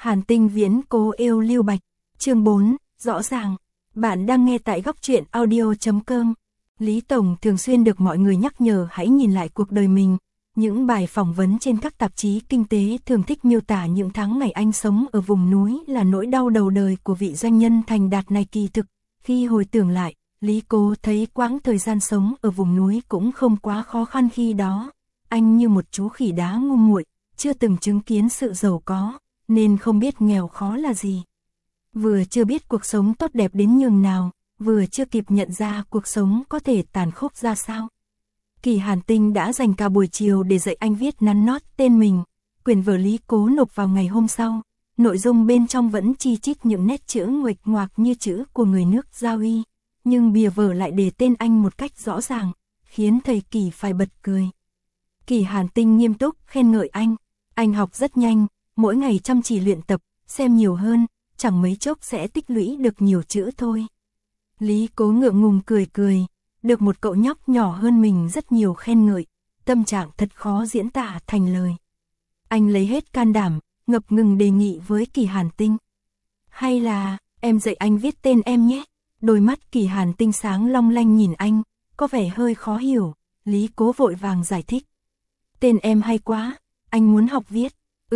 Hàn Tinh Viễn Cố Yêu Lưu Bạch, chương 4, rõ ràng. Bạn đang nghe tại góc truyện audio.com. Lý Tổng thường xuyên được mọi người nhắc nhở hãy nhìn lại cuộc đời mình. Những bài phỏng vấn trên các tạp chí kinh tế thường thích miêu tả những tháng ngày anh sống ở vùng núi là nỗi đau đầu đời của vị doanh nhân thành đạt này. Kỳ thực, khi hồi tưởng lại, Lý Cố thấy quãng thời gian sống ở vùng núi cũng không quá khó khăn khi đó. Anh như một chú khỉ đá ngu muội, chưa từng chứng kiến sự giàu có, nên không biết nghèo khó là gì. Vừa chưa biết cuộc sống tốt đẹp đến nhường nào, vừa chưa kịp nhận ra cuộc sống có thể tàn khốc ra sao. Kỳ Hàn Tinh đã dành cả buổi chiều để dạy anh viết nắn nót tên mình. Quyển vở Lý Cố nộp vào ngày hôm sau, nội dung bên trong vẫn chi chít những nét chữ nguệch ngoạc như chữ của người nước Gia Uy, nhưng bìa vở lại đề tên anh một cách rõ ràng, khiến thầy Kỳ phải bật cười. Kỳ Hàn Tinh nghiêm túc khen ngợi anh học rất nhanh, mỗi ngày chăm chỉ luyện tập, xem nhiều hơn, chẳng mấy chốc sẽ tích lũy được nhiều chữ thôi. Lý Cố ngượng ngùng cười, được một cậu nhóc nhỏ hơn mình rất nhiều khen ngợi, tâm trạng thật khó diễn tả thành lời. Anh lấy hết can đảm, ngập ngừng đề nghị với Kỳ Hàn Tinh. Hay là, em dạy anh viết tên em nhé. Đôi mắt Kỳ Hàn Tinh sáng long lanh nhìn anh, có vẻ hơi khó hiểu. Lý Cố vội vàng giải thích. Tên em hay quá, anh muốn học viết.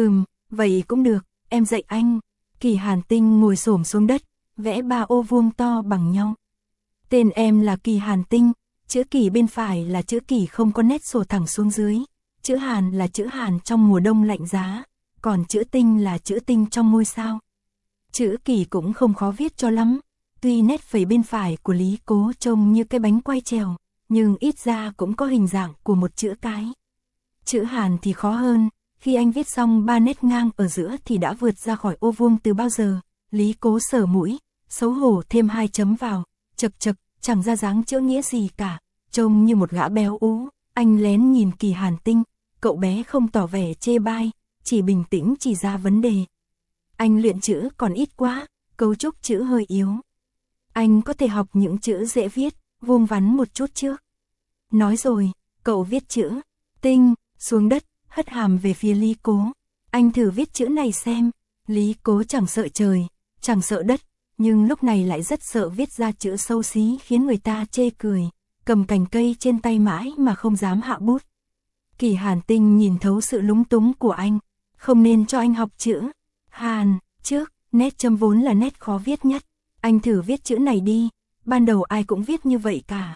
Vậy cũng được, em dạy anh. Kỳ Hàn Tinh ngồi xổm xuống đất, vẽ 3 ô vuông to bằng nhau. Tên em là Kỳ Hàn Tinh, chữ Kỳ bên phải là chữ Kỳ không có nét sổ thẳng xuống dưới, chữ Hàn là chữ Hàn trong mùa đông lạnh giá, còn chữ Tinh là chữ Tinh trong ngôi sao. Chữ Kỳ cũng không khó viết cho lắm, tuy nét phẩy bên phải của Lý Cố trông như cái bánh quay trèo, nhưng ít ra cũng có hình dạng của một chữ cái. Chữ Hàn thì khó hơn, khi anh viết xong 3 nét ngang ở giữa thì đã vượt ra khỏi ô vuông từ bao giờ. Lý Cố sờ mũi, xấu hổ thêm 2 chấm vào, chật, chẳng ra dáng chữ nghĩa gì cả, trông như một gã béo ú. Anh lén nhìn Kỳ Hàn Tinh, cậu bé không tỏ vẻ chê bai, chỉ bình tĩnh chỉ ra vấn đề. Anh luyện chữ còn ít quá, cấu trúc chữ hơi yếu. Anh có thể học những chữ dễ viết, vuông vắn một chút trước. Nói rồi, cậu viết chữ Tinh xuống đất, hất hàm về phía Lý Cố. Anh thử viết chữ này xem. Lý Cố chẳng sợ trời, chẳng sợ đất, nhưng lúc này lại rất sợ viết ra chữ xấu xí khiến người ta chê cười, cầm cành cây trên tay mãi mà không dám hạ bút. Kỳ Hàn Tinh nhìn thấu sự lúng túng của anh, không nên cho anh học chữ Hàn trước, nét chấm vốn là nét khó viết nhất. Anh thử viết chữ này đi, ban đầu ai cũng viết như vậy cả.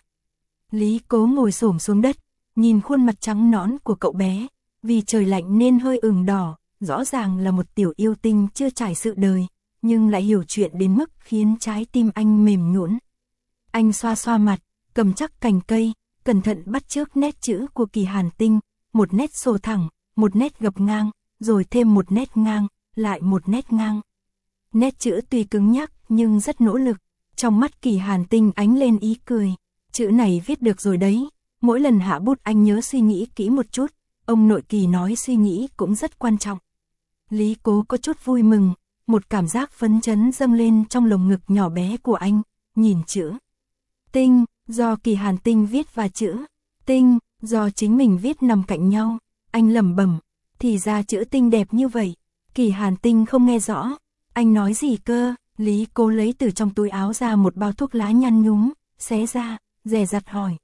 Lý Cố ngồi xổm xuống đất, nhìn khuôn mặt trắng nõn của cậu bé, vì trời lạnh nên hơi ửng đỏ, rõ ràng là một tiểu yêu tinh chưa trải sự đời, nhưng lại hiểu chuyện đến mức khiến trái tim anh mềm nhũn. Anh xoa xoa mặt, cầm chắc cành cây, cẩn thận bắt chước nét chữ của Kỳ Hàn Tinh, một nét sổ thẳng, một nét gập ngang, rồi thêm một nét ngang, lại một nét ngang. Nét chữ tuy cứng nhắc nhưng rất nỗ lực, trong mắt Kỳ Hàn Tinh ánh lên ý cười. Chữ này viết được rồi đấy, mỗi lần hạ bút anh nhớ suy nghĩ kỹ một chút, ông nội Kỳ nói suy nghĩ cũng rất quan trọng. Lý Cố có chút vui mừng, một cảm giác phấn chấn dâng lên trong lồng ngực nhỏ bé của anh, nhìn chữ Tinh, do Kỳ Hàn Tinh viết và chữ Tinh, do chính mình viết nằm cạnh nhau, anh lẩm bẩm, thì ra chữ Tinh đẹp như vậy. Kỳ Hàn Tinh không nghe rõ, anh nói gì cơ? Lý Cố lấy từ trong túi áo ra một bao thuốc lá nhăn nhúm, xé ra, dè dặt hỏi.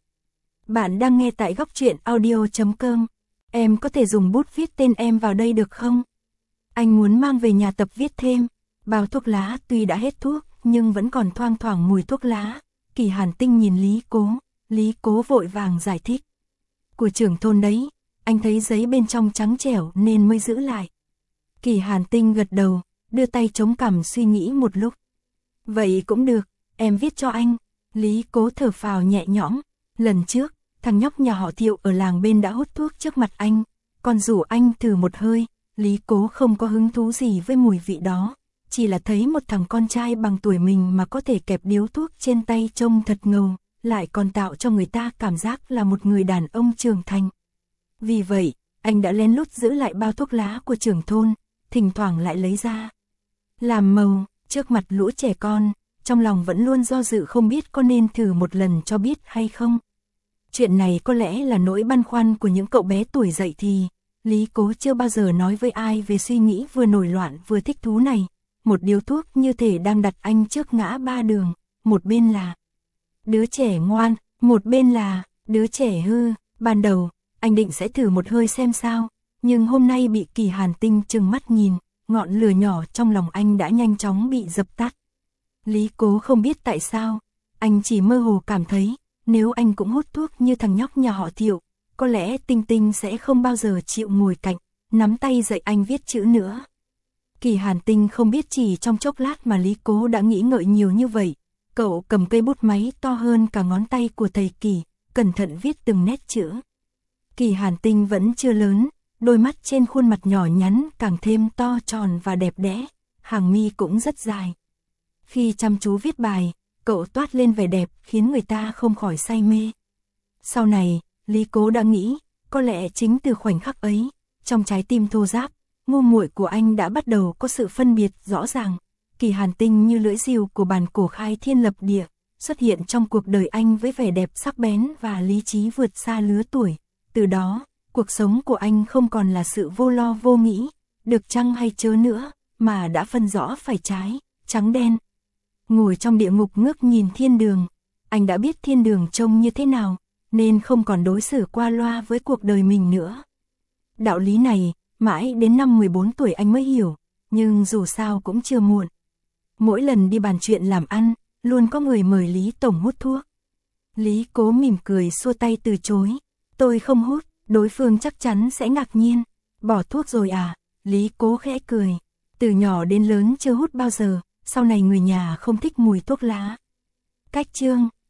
Bạn đang nghe tại góc truyện audio.com, em có thể dùng bút viết tên em vào đây được không? Anh muốn mang về nhà tập viết thêm. Bao thuốc lá tuy đã hết thuốc, nhưng vẫn còn thoang thoảng mùi thuốc lá. Kỳ Hàn Tinh nhìn Lý Cố vội vàng giải thích. Của trưởng thôn đấy, anh thấy giấy bên trong trắng trẻo nên mới giữ lại. Kỳ Hàn Tinh gật đầu, đưa tay chống cằm suy nghĩ một lúc. Vậy cũng được, em viết cho anh. Lý Cố thở phào nhẹ nhõm. Lần trước, thằng nhóc nhà họ Thiệu ở làng bên đã hút thuốc trước mặt anh, còn rủ anh thử một hơi. Lý Cố không có hứng thú gì với mùi vị đó, chỉ là thấy một thằng con trai bằng tuổi mình mà có thể kẹp điếu thuốc trên tay trông thật ngầu, lại còn tạo cho người ta cảm giác là một người đàn ông trưởng thành. Vì vậy, anh đã lén lút giữ lại bao thuốc lá của trưởng thôn, thỉnh thoảng lại lấy ra làm màu trước mặt lũ trẻ con, trong lòng vẫn luôn do dự không biết có nên thử một lần cho biết hay không. Chuyện này có lẽ là nỗi băn khoăn của những cậu bé tuổi dậy thì. Lý Cố chưa bao giờ nói với ai về suy nghĩ vừa nổi loạn vừa thích thú này. Một điếu thuốc như thể đang đặt anh trước ngã ba đường, một bên là đứa trẻ ngoan, một bên là đứa trẻ hư. Ban đầu, anh định sẽ thử một hơi xem sao, nhưng hôm nay bị Kỳ Hàn Tinh trừng mắt nhìn, ngọn lửa nhỏ trong lòng anh đã nhanh chóng bị dập tắt. Lý Cố không biết tại sao, anh chỉ mơ hồ cảm thấy, nếu anh cũng hút thuốc như thằng nhóc nhà họ Thiệu, có lẽ Tinh Tinh sẽ không bao giờ chịu ngồi cạnh, nắm tay dạy anh viết chữ nữa. Kỳ Hàn Tinh không biết chỉ trong chốc lát mà Lý Cố đã nghĩ ngợi nhiều như vậy. Cậu cầm cây bút máy to hơn cả ngón tay của thầy Kỳ, cẩn thận viết từng nét chữ. Kỳ Hàn Tinh vẫn chưa lớn, đôi mắt trên khuôn mặt nhỏ nhắn càng thêm to tròn và đẹp đẽ, hàng mi cũng rất dài. Khi chăm chú viết bài, cậu toát lên vẻ đẹp khiến người ta không khỏi say mê. Sau này, Lý Cố đã nghĩ, có lẽ chính từ khoảnh khắc ấy, trong trái tim thô ráp, ngu muội của anh đã bắt đầu có sự phân biệt rõ ràng. Kỳ Hàn Tinh như lưỡi rìu của bản cổ khai thiên lập địa, xuất hiện trong cuộc đời anh với vẻ đẹp sắc bén và lý trí vượt xa lứa tuổi. Từ đó, cuộc sống của anh không còn là sự vô lo vô nghĩ, được chăng hay chớ nữa, mà đã phân rõ phải trái, trắng đen. Ngồi trong địa ngục ngước nhìn thiên đường, anh đã biết thiên đường trông như thế nào, nên không còn đối xử qua loa với cuộc đời mình nữa. Đạo lý này, mãi đến năm 14 tuổi anh mới hiểu, nhưng dù sao cũng chưa muộn. Mỗi lần đi bàn chuyện làm ăn, luôn có người mời Lý Tổng hút thuốc. Lý Cố mỉm cười xua tay từ chối. Tôi không hút, đối phương chắc chắn sẽ ngạc nhiên. Bỏ thuốc rồi à? Lý Cố khẽ cười. Từ nhỏ đến lớn chưa hút bao giờ, sau này người nhà không thích mùi thuốc lá. Cách chương